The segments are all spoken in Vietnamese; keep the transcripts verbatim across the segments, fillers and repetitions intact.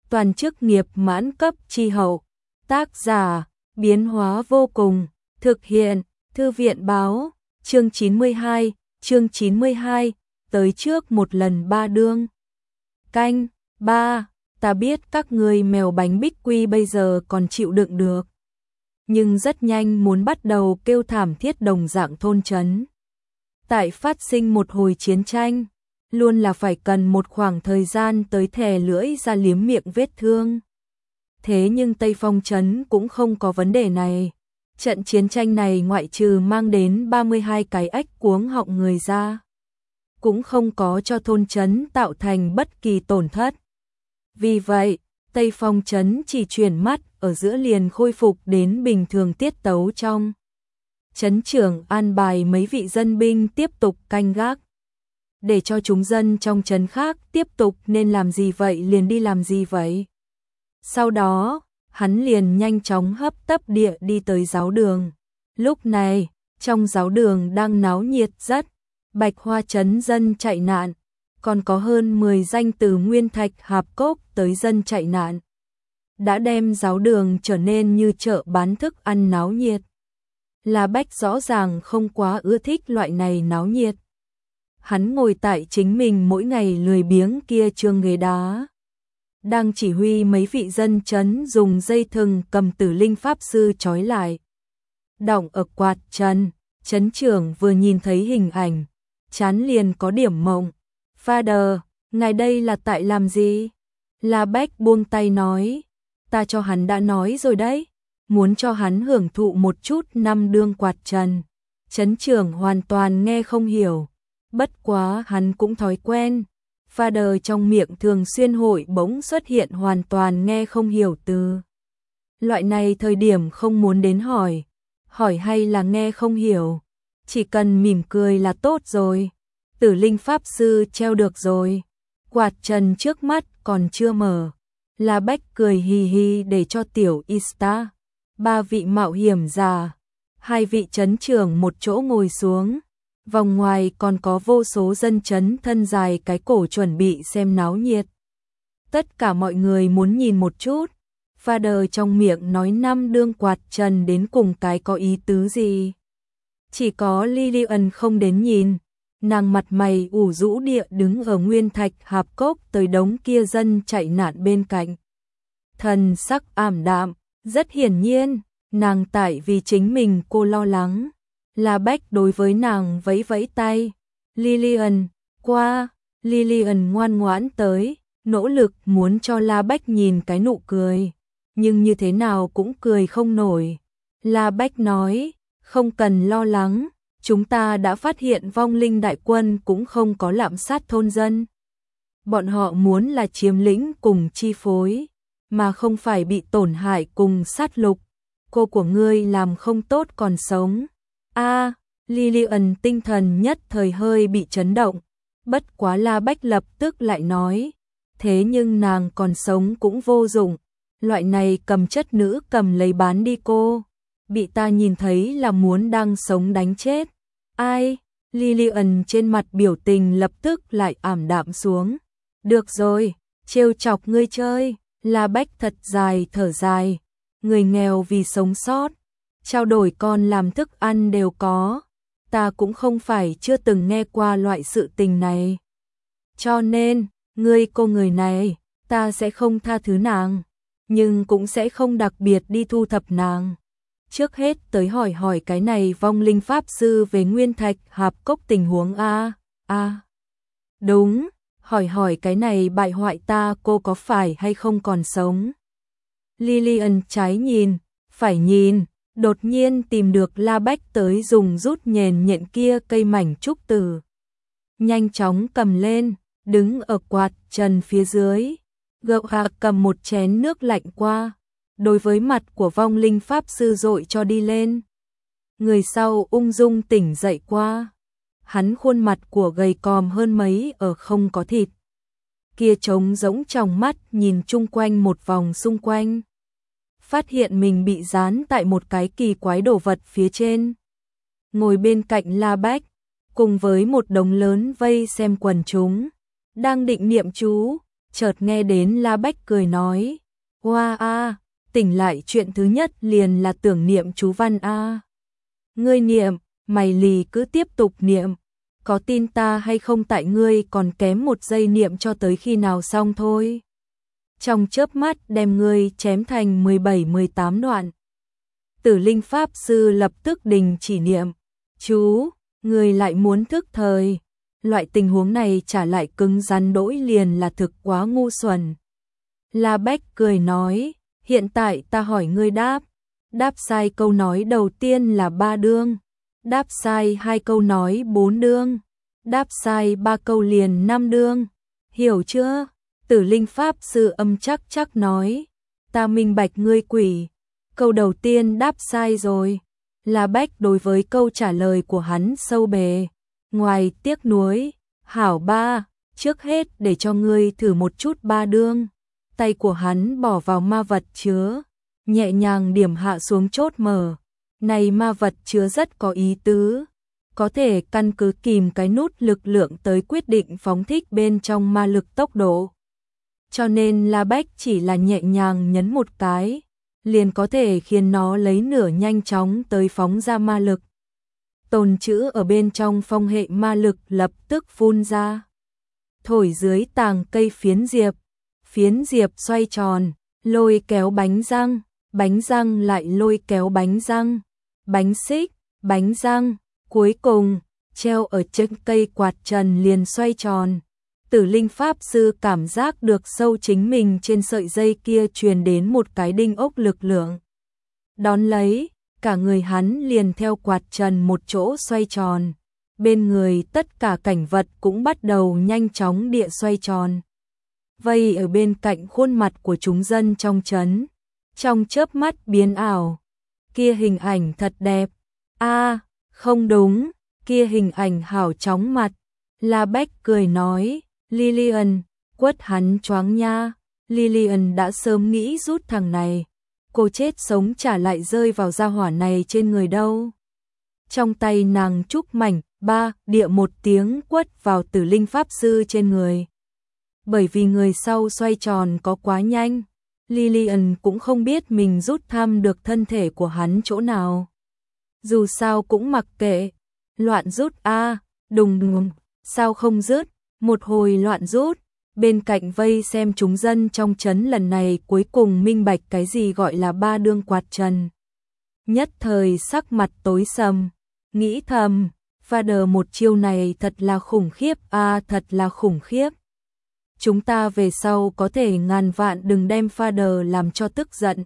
toàn chức nghiệp mãn cấp chi hậu. Tác giả, biến hóa vô cùng, thực hiện, thư viện báo, chương chín mươi hai, chương chín mươi hai, tới trước một lần ba đương. Canh, ba, ta biết các người mèo bánh bích quy bây giờ còn chịu đựng được. Nhưng rất nhanh muốn bắt đầu kêu thảm thiết đồng dạng thôn trấn. Tại phát sinh một hồi chiến tranh, luôn là phải cần một khoảng thời gian tới thè lưỡi ra liếm miệng vết thương. Thế nhưng Tây Phong trấn cũng không có vấn đề này. Trận chiến tranh này ngoại trừ mang đến ba mươi hai cái ếch cuống họng người ra, cũng không có cho thôn trấn tạo thành bất kỳ tổn thất. Vì vậy, Tây Phong trấn chỉ chuyển mắt ở giữa liền khôi phục đến bình thường tiết tấu trong. Trấn trưởng an bài mấy vị dân binh tiếp tục canh gác, để cho chúng dân trong trấn khác tiếp tục nên làm gì vậy liền đi làm gì vậy. Sau đó, hắn liền nhanh chóng hấp tấp địa đi tới giáo đường. Lúc này, trong giáo đường đang náo nhiệt rất, Bạch Hoa trấn dân chạy nạn, còn có hơn mười danh từ Nguyên Thạch Hạp Cốc tới dân chạy nạn, đã đem giáo đường trở nên như chợ bán thức ăn náo nhiệt. La Bách rõ ràng không quá ưa thích loại này náo nhiệt. Hắn ngồi tại chính mình mỗi ngày lười biếng kia trương ghế đá, đang chỉ huy mấy vị dân trấn dùng dây thừng cầm Tử Linh Pháp Sư trói lại, đọng ở quạt chân. Trấn trưởng vừa nhìn thấy hình ảnh, chán liền có điểm mộng. Father, ngài đây là tại làm gì? La Bách buông tay nói, ta cho hắn đã nói rồi đấy, muốn cho hắn hưởng thụ một chút năm đương quạt trần. Trấn trưởng hoàn toàn nghe không hiểu, bất quá hắn cũng thói quen. Father trong miệng thường xuyên hội bỗng xuất hiện hoàn toàn nghe không hiểu từ. Loại này thời điểm không muốn đến hỏi, hỏi hay là nghe không hiểu, chỉ cần mỉm cười là tốt rồi. Tử Linh Pháp Sư treo được rồi, quạt trần trước mắt còn chưa mở. La Bách cười hì hì để cho tiểu Ista, ba vị mạo hiểm giả, hai vị trấn trưởng một chỗ ngồi xuống. Vòng ngoài còn có vô số dân trấn thân dài cái cổ chuẩn bị xem náo nhiệt. Tất cả mọi người muốn nhìn một chút, Father trong miệng nói năm đương quạt trần đến cùng cái có ý tứ gì. Chỉ có Lillian không đến nhìn, nàng mặt mày ủ rũ địa đứng ở Nguyên Thạch Hạp Cốc tới đống kia dân chạy nạn bên cạnh. Thần sắc ảm đạm, rất hiển nhiên, nàng tại vì chính mình cô lo lắng. La Bách đối với nàng vẫy vẫy tay. Lillian, qua. Lillian ngoan ngoãn tới, nỗ lực muốn cho La Bách nhìn cái nụ cười, nhưng như thế nào cũng cười không nổi. La Bách nói, không cần lo lắng, chúng ta đã phát hiện vong linh đại quân cũng không có lạm sát thôn dân. Bọn họ muốn là chiếm lĩnh cùng chi phối, mà không phải bị tổn hại cùng sát lục. Cô của ngươi làm không tốt còn sống. A, à, Lillian tinh thần nhất thời hơi bị chấn động, bất quá La Bách lập tức lại nói, thế nhưng nàng còn sống cũng vô dụng, loại này cầm chất nữ cầm lấy bán đi cô, bị ta nhìn thấy là muốn đang sống đánh chết. Ai? Lillian trên mặt biểu tình lập tức lại ảm đạm xuống. Được rồi, trêu chọc ngươi chơi. La Bách thật dài thở dài, người nghèo vì sống sót, trao đổi con làm thức ăn đều có, ta cũng không phải chưa từng nghe qua loại sự tình này. Cho nên, ngươi cô người này, ta sẽ không tha thứ nàng, nhưng cũng sẽ không đặc biệt đi thu thập nàng. Trước hết tới hỏi hỏi cái này vong linh Pháp Sư về Nguyên Thạch Hạp Cốc tình huống a. A. Đúng, hỏi hỏi cái này bại hoại ta cô có phải hay không còn sống. Lillian trái nhìn, phải nhìn, đột nhiên tìm được La Bách tới dùng rút nhền nhện kia cây mảnh trúc tử. Nhanh chóng cầm lên, đứng ở quạt trần phía dưới, gậu hạ cầm một chén nước lạnh qua, đối với mặt của vong linh Pháp Sư dội cho đi lên. Người sau ung dung tỉnh dậy qua, hắn khuôn mặt của gầy còm hơn mấy ở không có thịt. Kia trống rỗng trong mắt nhìn chung quanh một vòng xung quanh, phát hiện mình bị dán tại một cái kỳ quái đồ vật phía trên. Ngồi bên cạnh La Bách, cùng với một đống lớn vây xem quần chúng, đang định niệm chú, chợt nghe đến La Bách cười nói, hoa a, tỉnh lại chuyện thứ nhất liền là tưởng niệm chú văn a. Ngươi niệm, mày lì cứ tiếp tục niệm, có tin ta hay không tại ngươi còn kém một giây niệm cho tới khi nào xong thôi. Trong chớp mắt đem ngươi chém thành mười bảy mười tám đoạn. Tử Linh Pháp Sư lập tức đình chỉ niệm, chú, ngươi lại muốn thức thời. Loại tình huống này trả lại cứng rắn đỗi liền là thực quá ngu xuẩn. La Bách cười nói, hiện tại ta hỏi ngươi đáp. Đáp sai câu nói đầu tiên là ba đương. Đáp sai hai câu nói bốn đương. Đáp sai ba câu liền năm đương. Hiểu chưa? Tử Linh Pháp Sư âm chắc chắc nói, ta minh bạch ngươi quỷ. Câu đầu tiên đáp sai rồi. La Bách đối với câu trả lời của hắn sâu bề. Ngoài tiếc nuối, hảo ba, trước hết để cho ngươi thử một chút ba đương. Tay của hắn bỏ vào ma vật chứa, nhẹ nhàng điểm hạ xuống chốt mở. Này ma vật chứa rất có ý tứ, có thể căn cứ kìm cái nút lực lượng tới quyết định phóng thích bên trong ma lực tốc độ. Cho nên La Bách chỉ là nhẹ nhàng nhấn một cái, liền có thể khiến nó lấy nửa nhanh chóng tới phóng ra ma lực. Tồn trữ ở bên trong phong hệ ma lực lập tức phun ra. Thổi dưới tàng cây phiến diệp, phiến diệp xoay tròn, lôi kéo bánh răng, bánh răng lại lôi kéo bánh răng, bánh xích, bánh răng, cuối cùng, treo ở chân cây quạt trần liền xoay tròn. Tử Linh Pháp Sư cảm giác được sâu chính mình trên sợi dây kia truyền đến một cái đinh ốc lực lượng. Đón lấy, cả người hắn liền theo quạt trần một chỗ xoay tròn. Bên người tất cả cảnh vật cũng bắt đầu nhanh chóng địa xoay tròn. Vây ở bên cạnh khuôn mặt của chúng dân trong trấn, trong chớp mắt biến ảo. Kia hình ảnh thật đẹp. A, không đúng, kia hình ảnh hảo chóng mặt. La Bách cười nói, Lillian, quất hắn choáng nha. Lillian đã sớm nghĩ rút thằng này. Cô chết sống chả lại rơi vào gia hỏa này trên người đâu. Trong tay nàng trúc mảnh, ba, địa một tiếng quất vào Tử Linh Pháp Sư trên người. Bởi vì người sau xoay tròn có quá nhanh, Lillian cũng không biết mình rút thăm được thân thể của hắn chỗ nào. Dù sao cũng mặc kệ, loạn rút a, đùng đùng, sao không rớt, một hồi loạn rút. Bên cạnh vây xem chúng dân trong trấn lần này cuối cùng minh bạch cái gì gọi là ba đương quạt trần. Nhất thời sắc mặt tối sầm, nghĩ thầm, Father một chiêu này thật là khủng khiếp a, à, thật là khủng khiếp. Chúng ta về sau có thể ngàn vạn đừng đem Father làm cho tức giận.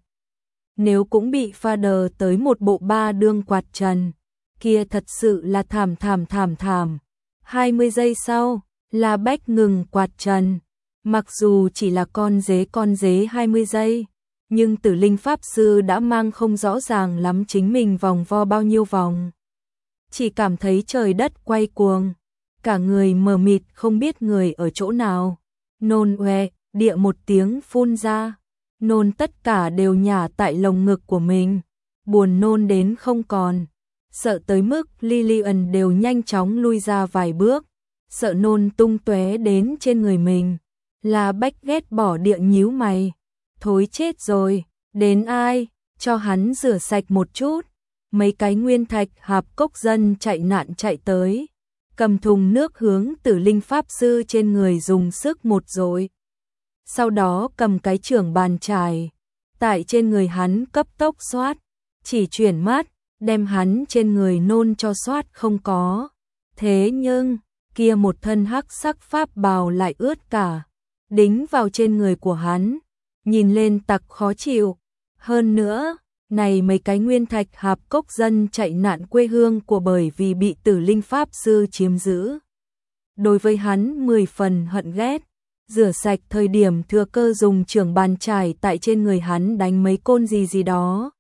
Nếu cũng bị Father tới một bộ ba đương quạt trần, kia thật sự là thảm thảm thảm thảm. hai mươi giây sau, La Bách ngừng quạt trần. Mặc dù chỉ là con dế con dế hai mươi giây, nhưng Tử Linh Pháp Sư đã mang không rõ ràng lắm chính mình vòng vo bao nhiêu vòng. Chỉ cảm thấy trời đất quay cuồng, cả người mờ mịt không biết người ở chỗ nào. Nôn oe, địa một tiếng phun ra, nôn tất cả đều nhả tại lồng ngực của mình, buồn nôn đến không còn. Sợ tới mức Lillian đều nhanh chóng lui ra vài bước, sợ nôn tung tóe đến trên người mình. La Bách ghét bỏ địa nhíu mày, thối chết rồi, đến ai, cho hắn rửa sạch một chút. Mấy cái nguyên thạch hạp cốc dân chạy nạn chạy tới, cầm thùng nước hướng Tử Linh Pháp Sư trên người dùng sức một dội. Sau đó cầm cái chưởng bàn chải, tại trên người hắn cấp tốc xoát, chỉ chuyển mắt, đem hắn trên người nôn cho xoát không có. Thế nhưng, kia một thân hắc sắc pháp bào lại ướt cả, đính vào trên người của hắn, nhìn lên tặc khó chịu. Hơn nữa, này mấy cái nguyên thạch hạp cốc dân chạy nạn quê hương của bởi vì bị Tử Linh Pháp Sư chiếm giữ. Đối với hắn mười phần hận ghét, rửa sạch thời điểm thừa cơ dùng chưởng bàn chải tại trên người hắn đánh mấy côn gì gì đó.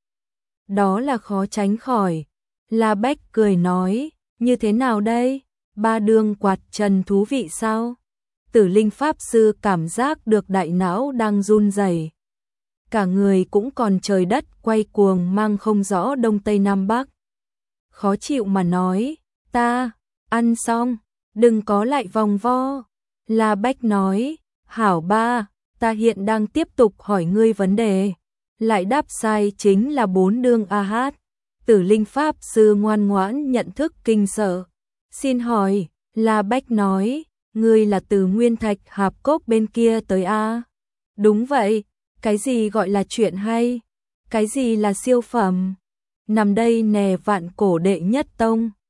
Đó là khó tránh khỏi. La Bách cười nói, như thế nào đây? Ba đương quạt trần thú vị sao? Tử Linh Pháp Sư cảm giác được đại não đang run rẩy, cả người cũng còn trời đất quay cuồng mang không rõ đông tây nam bắc. Khó chịu mà nói, ta, ăn xong, đừng có lại vòng vo. La Bách nói, Hảo ba, ta hiện đang tiếp tục hỏi ngươi vấn đề. Lại đáp sai chính là bốn đương a hát. Tử Linh Pháp Sư ngoan ngoãn nhận thức kinh sợ. Xin hỏi, La Bách nói, ngươi là từ Nguyên Thạch Hạp Cốc bên kia tới a? Đúng vậy, cái gì gọi là chuyện hay? Cái gì là siêu phẩm? Nằm đây nè vạn cổ đệ nhất tông.